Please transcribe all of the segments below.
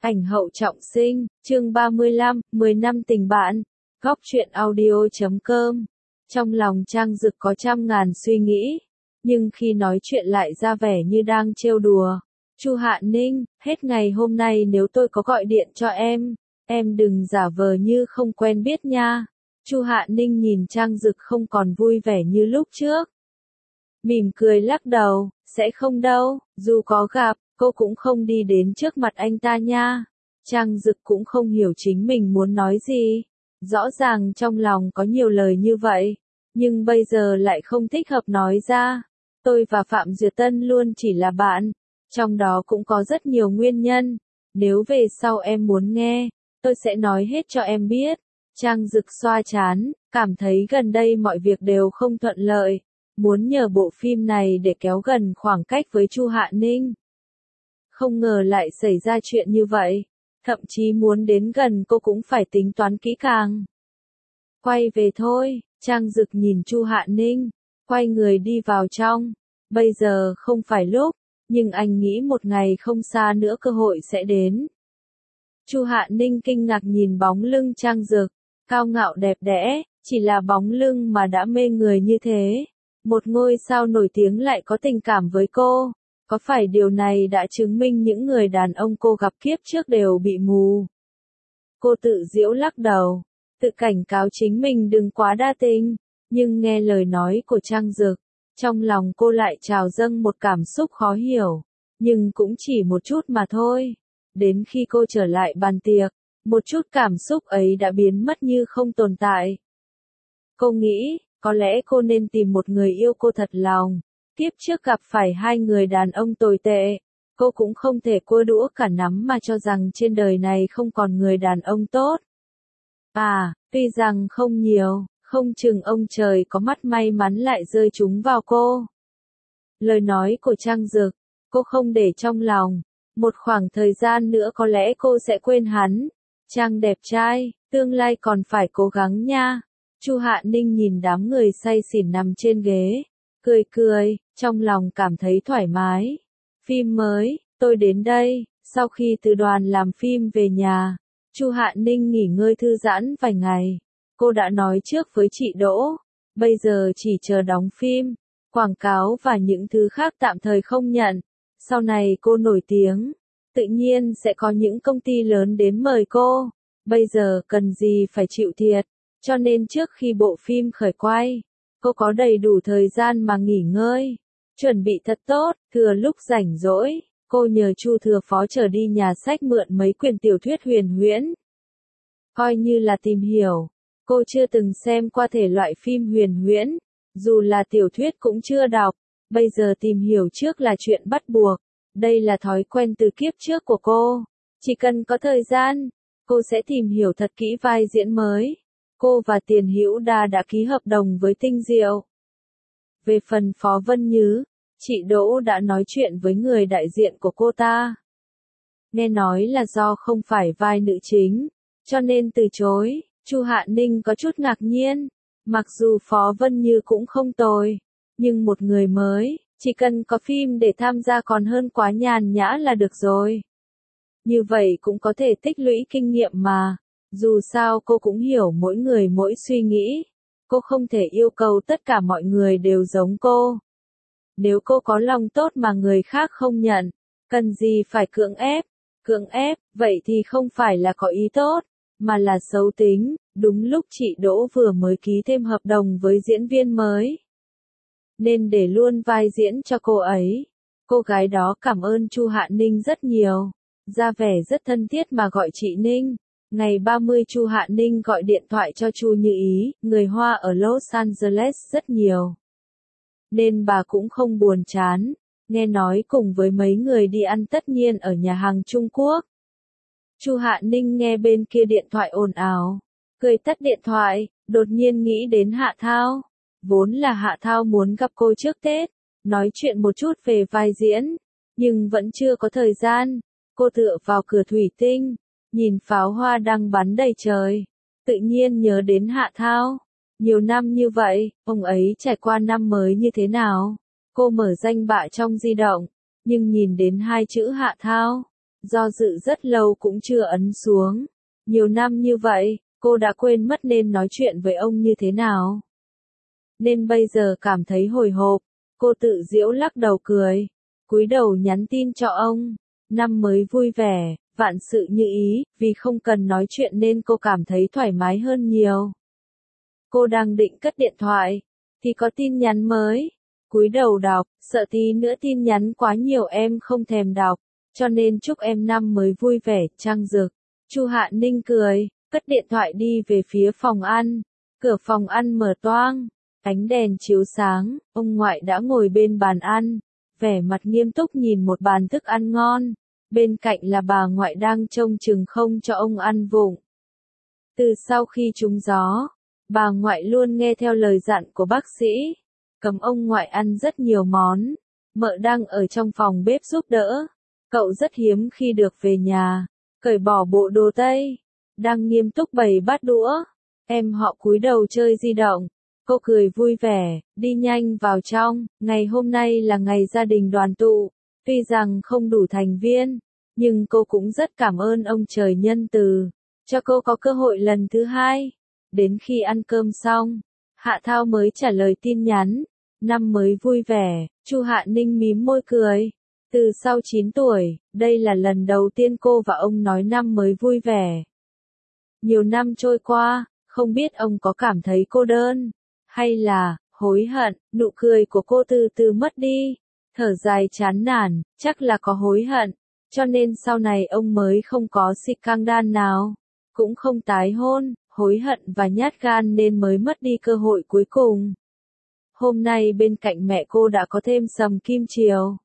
Ảnh hậu trọng sinh, chương 35, 10 năm tình bạn. Góc truyện audio.com. Trong lòng Trang Dực có trăm ngàn suy nghĩ, nhưng khi nói chuyện lại ra vẻ như đang trêu đùa. Chu Hạ Ninh, hết ngày hôm nay nếu tôi có gọi điện cho em đừng giả vờ như không quen biết nha. Chu Hạ Ninh nhìn Trang Dực không còn vui vẻ như lúc trước. Mỉm cười lắc đầu, sẽ không đâu, dù có gặp, cô cũng không đi đến trước mặt anh ta nha. Trang Dực cũng không hiểu chính mình muốn nói gì. Rõ ràng trong lòng có nhiều lời như vậy, nhưng bây giờ lại không thích hợp nói ra. Tôi và Phạm Duyệt Tân luôn chỉ là bạn, trong đó cũng có rất nhiều nguyên nhân. Nếu về sau em muốn nghe, tôi sẽ nói hết cho em biết. Trang Dực xoa trán, cảm thấy gần đây mọi việc đều không thuận lợi, muốn nhờ bộ phim này để kéo gần khoảng cách với Chu Hạ Ninh. Không ngờ lại xảy ra chuyện như vậy, thậm chí muốn đến gần cô cũng phải tính toán kỹ càng. Quay về thôi, Trang Dực nhìn Chu Hạ Ninh, quay người đi vào trong. Bây giờ không phải lúc, nhưng anh nghĩ một ngày không xa nữa cơ hội sẽ đến. Chu Hạ Ninh kinh ngạc nhìn bóng lưng Trang Dực, cao ngạo đẹp đẽ, chỉ là bóng lưng mà đã mê người như thế. Một ngôi sao nổi tiếng lại có tình cảm với cô. Có phải điều này đã chứng minh những người đàn ông cô gặp kiếp trước đều bị mù? Cô tự giễu lắc đầu, tự cảnh cáo chính mình đừng quá đa tình, nhưng nghe lời nói của Trang Dực, trong lòng cô lại trào dâng một cảm xúc khó hiểu, nhưng cũng chỉ một chút mà thôi. Đến khi cô trở lại bàn tiệc, một chút cảm xúc ấy đã biến mất như không tồn tại. Cô nghĩ, có lẽ cô nên tìm một người yêu cô thật lòng. Kiếp trước gặp phải hai người đàn ông tồi tệ, cô cũng không thể cua đũa cả nắm mà cho rằng trên đời này không còn người đàn ông tốt. Tuy rằng không nhiều, không chừng ông trời có mắt may mắn lại rơi chúng vào cô. Lời nói của Trang Dực, cô không để trong lòng, một khoảng thời gian nữa có lẽ cô sẽ quên hắn. Trang đẹp trai, tương lai còn phải cố gắng nha. Chu Hạ Ninh nhìn đám người say xỉn nằm trên ghế, cười cười, trong lòng cảm thấy thoải mái. Phim mới, tôi đến đây. Sau khi từ đoàn làm phim về nhà, Chu Hạ Ninh nghỉ ngơi thư giãn vài ngày. Cô đã nói trước với chị Đỗ, bây giờ chỉ chờ đóng phim, quảng cáo và những thứ khác tạm thời không nhận. Sau này cô nổi tiếng, tự nhiên sẽ có những công ty lớn đến mời cô. Bây giờ cần gì phải chịu thiệt, cho nên trước khi bộ phim khởi quay, cô có đầy đủ thời gian mà nghỉ ngơi, chuẩn bị thật tốt. Thừa lúc rảnh rỗi, cô nhờ Chu Thừa Phó chở đi nhà sách mượn mấy quyển tiểu thuyết huyền huyễn. Coi như là tìm hiểu, cô chưa từng xem qua thể loại phim huyền huyễn, dù là tiểu thuyết cũng chưa đọc, bây giờ tìm hiểu trước là chuyện bắt buộc. Đây là thói quen từ kiếp trước của cô. Chỉ cần có thời gian, cô sẽ tìm hiểu thật kỹ vai diễn mới. Cô và Tiền Hữu Đa đã ký hợp đồng với Tinh Diệu. Về phần Phó Vân Nhứ, chị Đỗ đã nói chuyện với người đại diện của cô ta. Nghe nói là do không phải vai nữ chính, cho nên từ chối. Chu Hạ Ninh có chút ngạc nhiên, mặc dù Phó Vân Như cũng không tồi, nhưng một người mới, chỉ cần có phim để tham gia còn hơn quá nhàn nhã là được rồi. Như vậy cũng có thể tích lũy kinh nghiệm mà. Dù sao cô cũng hiểu mỗi người mỗi suy nghĩ. Cô không thể yêu cầu tất cả mọi người đều giống cô. Nếu cô có lòng tốt mà người khác không nhận, cần gì phải cưỡng ép? Cưỡng ép, vậy thì không phải là có ý tốt, mà là xấu tính. Đúng lúc chị Đỗ vừa mới ký thêm hợp đồng với diễn viên mới, nên để luôn vai diễn cho cô ấy. Cô gái đó cảm ơn Chu Hạ Ninh rất nhiều, ra vẻ rất thân thiết mà gọi chị Ninh. Ngày 30 Chu Hạ Ninh gọi điện thoại cho Chu Như Ý, người Hoa ở Los Angeles rất nhiều, nên bà cũng không buồn chán, nghe nói cùng với mấy người đi ăn tất niên ở nhà hàng Trung Quốc. Chu Hạ Ninh nghe bên kia điện thoại ồn ào, cười tắt điện thoại, đột nhiên nghĩ đến Hạ Thao. Vốn là Hạ Thao muốn gặp cô trước Tết, nói chuyện một chút về vai diễn, nhưng vẫn chưa có thời gian. Cô tựa vào cửa thủy tinh, nhìn pháo hoa đang bắn đầy trời, tự nhiên nhớ đến Hạ Thao. Nhiều năm như vậy, ông ấy trải qua năm mới như thế nào? Cô mở danh bạ trong di động, nhưng nhìn đến hai chữ Hạ Thao, do dự rất lâu cũng chưa ấn xuống. Nhiều năm như vậy, cô đã quên mất nên nói chuyện với ông như thế nào. Nên bây giờ cảm thấy hồi hộp, cô tự giễu lắc đầu cười, cúi đầu nhắn tin cho ông. Năm mới vui vẻ, vạn sự như ý, vì không cần nói chuyện nên cô cảm thấy thoải mái hơn nhiều. Cô đang định cất điện thoại, thì có tin nhắn mới. Cúi đầu đọc, sợ tí nữa tin nhắn quá nhiều em không thèm đọc, cho nên chúc em năm mới vui vẻ, Trang Dực. Chu Hạ Ninh cười, cất điện thoại đi về phía phòng ăn. Cửa phòng ăn mở toang, ánh đèn chiếu sáng, ông ngoại đã ngồi bên bàn ăn, vẻ mặt nghiêm túc nhìn một bàn thức ăn ngon. Bên cạnh là bà ngoại đang trông chừng không cho ông ăn vụng. Từ sau khi trúng gió, bà ngoại luôn nghe theo lời dặn của bác sĩ, cấm ông ngoại ăn rất nhiều món. Mợ đang ở trong phòng bếp giúp đỡ. Cậu rất hiếm khi được về nhà, cởi bỏ bộ đồ tây, đang nghiêm túc bày bát đũa. Em họ cúi đầu chơi di động. Cô cười vui vẻ, đi nhanh vào trong. Ngày hôm nay là ngày gia đình đoàn tụ. Tuy rằng không đủ thành viên, nhưng cô cũng rất cảm ơn ông trời nhân từ, cho cô có cơ hội lần thứ hai. Đến khi ăn cơm xong, Hạ Thao mới trả lời tin nhắn. Năm mới vui vẻ, Chu Hạ Ninh mím môi cười. Từ sau 9 tuổi, đây là lần đầu tiên cô và ông nói năm mới vui vẻ. Nhiều năm trôi qua, không biết ông có cảm thấy cô đơn, hay là hối hận. Nụ cười của cô từ từ mất đi, thở dài chán nản, chắc là có hối hận, cho nên sau này ông mới không có scandal nào, cũng không tái hôn. Hối hận và nhát gan nên mới mất đi cơ hội cuối cùng. Hôm nay bên cạnh mẹ cô đã có thêm Sầm Kim Triều.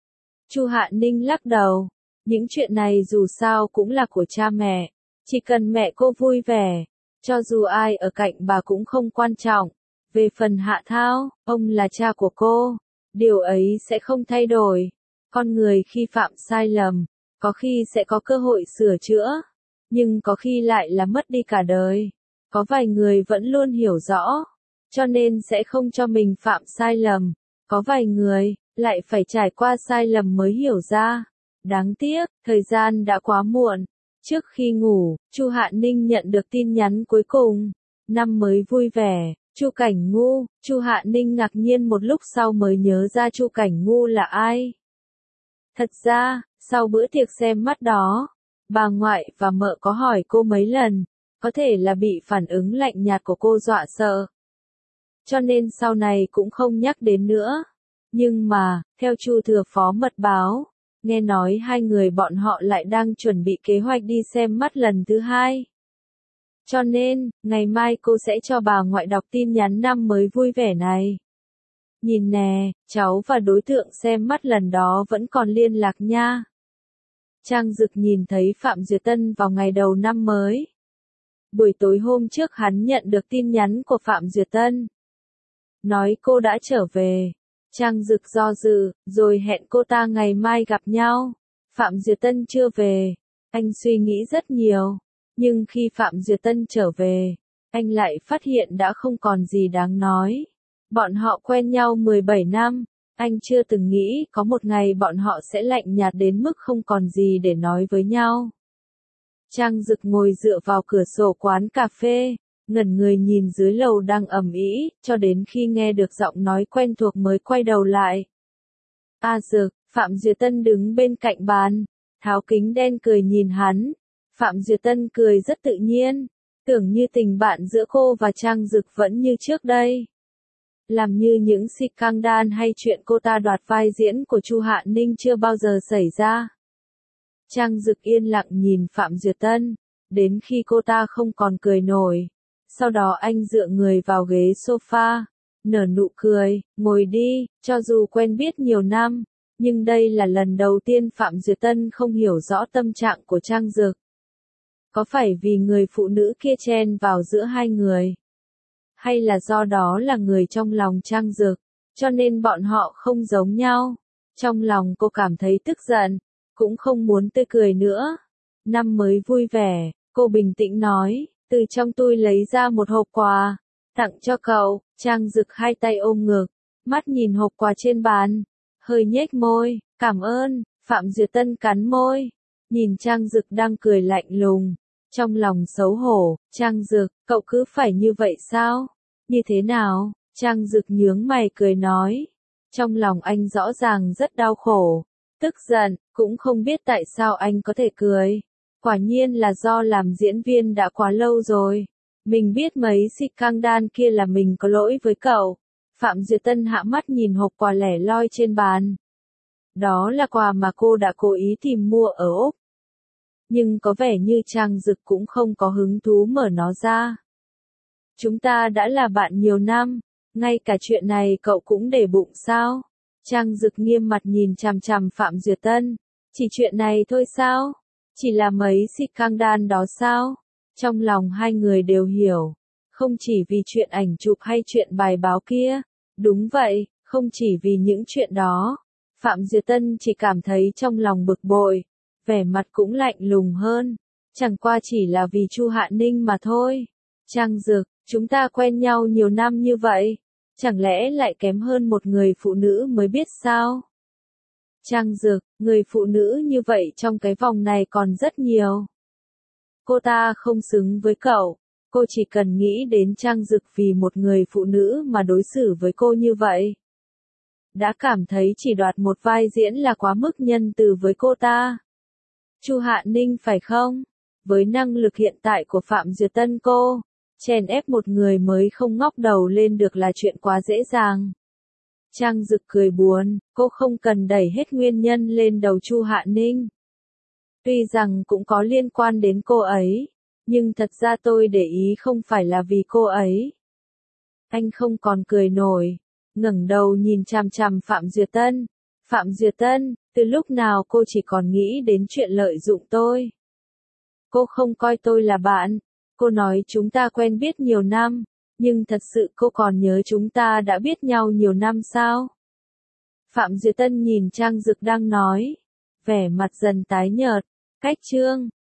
Chu Hạ Ninh lắc đầu, những chuyện này dù sao cũng là của cha mẹ, chỉ cần mẹ cô vui vẻ, cho dù ai ở cạnh bà cũng không quan trọng. Về phần Hạ Thao, ông là cha của cô, điều ấy sẽ không thay đổi. Con người khi phạm sai lầm, có khi sẽ có cơ hội sửa chữa, nhưng có khi lại là mất đi cả đời. Có vài người vẫn luôn hiểu rõ, cho nên sẽ không cho mình phạm sai lầm. Có vài người lại phải trải qua sai lầm mới hiểu ra. Đáng tiếc, thời gian đã quá muộn. Trước khi ngủ, Chu Hạ Ninh nhận được tin nhắn cuối cùng. Năm mới vui vẻ, Chu Cảnh Ngu. Chu Hạ Ninh ngạc nhiên một lúc sau mới nhớ ra Chu Cảnh Ngu là ai. Thật ra, sau bữa tiệc xem mắt đó, bà ngoại và mợ có hỏi cô mấy lần, có thể là bị phản ứng lạnh nhạt của cô dọa sợ, cho nên sau này cũng không nhắc đến nữa. Nhưng mà, theo Chu Thừa Phó mật báo, nghe nói hai người bọn họ lại đang chuẩn bị kế hoạch đi xem mắt lần thứ hai. Cho nên, ngày mai cô sẽ cho bà ngoại đọc tin nhắn năm mới vui vẻ này. Nhìn nè, cháu và đối tượng xem mắt lần đó vẫn còn liên lạc nha. Trang Dực nhìn thấy Phạm Duyệt Tân vào ngày đầu năm mới. Buổi tối hôm trước hắn nhận được tin nhắn của Phạm Duyệt Tân, nói cô đã trở về. Trang Dực do dự, rồi hẹn cô ta ngày mai gặp nhau. Phạm Duyệt Tân chưa về, anh suy nghĩ rất nhiều. Nhưng khi Phạm Duyệt Tân trở về, anh lại phát hiện đã không còn gì đáng nói. Bọn họ quen nhau 17 năm, anh chưa từng nghĩ có một ngày bọn họ sẽ lạnh nhạt đến mức không còn gì để nói với nhau. Trang Dực ngồi dựa vào cửa sổ quán cà phê, ngẩn người nhìn dưới lầu đang ầm ĩ, cho đến khi nghe được giọng nói quen thuộc mới quay đầu lại. A Dực, Phạm Duyệt Tân đứng bên cạnh bàn, tháo kính đen cười nhìn hắn. Phạm Duyệt Tân cười rất tự nhiên, tưởng như tình bạn giữa cô và Trang Dực vẫn như trước đây. Làm như những scandal hay chuyện cô ta đoạt vai diễn của Chu Hạ Ninh chưa bao giờ xảy ra. Trang Dực yên lặng nhìn Phạm Duyệt Tân, đến khi cô ta không còn cười nổi. Sau đó anh dựa người vào ghế sofa, nở nụ cười, ngồi đi. Cho dù quen biết nhiều năm, nhưng đây là lần đầu tiên Phạm Duyệt Tân không hiểu rõ tâm trạng của Trang Dực. Có phải vì người phụ nữ kia chen vào giữa hai người? Hay là do đó là người trong lòng Trang Dực, cho nên bọn họ không giống nhau? Trong lòng cô cảm thấy tức giận, cũng không muốn tươi cười nữa. Năm mới vui vẻ, cô bình tĩnh nói, từ trong túi lấy ra một hộp quà, tặng cho cậu. Trang Dực hai tay ôm ngực, mắt nhìn hộp quà trên bàn, hơi nhếch môi, cảm ơn. Phạm Duyệt Tân cắn môi, nhìn Trang Dực đang cười lạnh lùng, trong lòng xấu hổ, Trang Dực, cậu cứ phải như vậy sao? Như thế nào? Trang Dực nhướng mày cười nói. Trong lòng anh rõ ràng rất đau khổ, tức giận, cũng không biết tại sao anh có thể cười. Quả nhiên là do làm diễn viên đã quá lâu rồi. Mình biết mấy scandal kia là mình có lỗi với cậu. Phạm Duyệt Tân hạ mắt nhìn hộp quà lẻ loi trên bàn. Đó là quà mà cô đã cố ý tìm mua ở Úc. Nhưng có vẻ như Trang Dực cũng không có hứng thú mở nó ra. Chúng ta đã là bạn nhiều năm, ngay cả chuyện này cậu cũng để bụng sao? Trang Dực nghiêm mặt nhìn chằm chằm Phạm Duyệt Tân. Chỉ chuyện này thôi sao? Chỉ là mấy scandal đó sao? Trong lòng hai người đều hiểu. Không chỉ vì chuyện ảnh chụp hay chuyện bài báo kia. Đúng vậy, không chỉ vì những chuyện đó. Phạm Duyệt Tân chỉ cảm thấy trong lòng bực bội. Vẻ mặt cũng lạnh lùng hơn. Chẳng qua chỉ là vì Chu Hạ Ninh mà thôi. Trang Dực, chúng ta quen nhau nhiều năm như vậy. Chẳng lẽ lại kém hơn một người phụ nữ mới biết sao? Trang Dực, người phụ nữ như vậy trong cái vòng này còn rất nhiều. Cô ta không xứng với cậu. Cô chỉ cần nghĩ đến Trang Dực vì một người phụ nữ mà đối xử với cô như vậy. Đã cảm thấy chỉ đoạt một vai diễn là quá mức nhân từ với cô ta. Chu Hạ Ninh phải không? Với năng lực hiện tại của Phạm Duyệt Tân cô, chèn ép một người mới không ngóc đầu lên được là chuyện quá dễ dàng. Trang Dực cười buồn, cô không cần đẩy hết nguyên nhân lên đầu Chu Hạ Ninh. Tuy rằng cũng có liên quan đến cô ấy, nhưng thật ra tôi để ý không phải là vì cô ấy. Anh không còn cười nổi, ngẩng đầu nhìn chằm chằm Phạm Duyệt Tân. Phạm Duyệt Tân, từ lúc nào cô chỉ còn nghĩ đến chuyện lợi dụng tôi? Cô không coi tôi là bạn. Cô nói chúng ta quen biết nhiều năm, nhưng thật sự cô còn nhớ chúng ta đã biết nhau nhiều năm sao? Phạm Duyệt Tân nhìn Trang Dực đang nói, vẻ mặt dần tái nhợt. Cách chương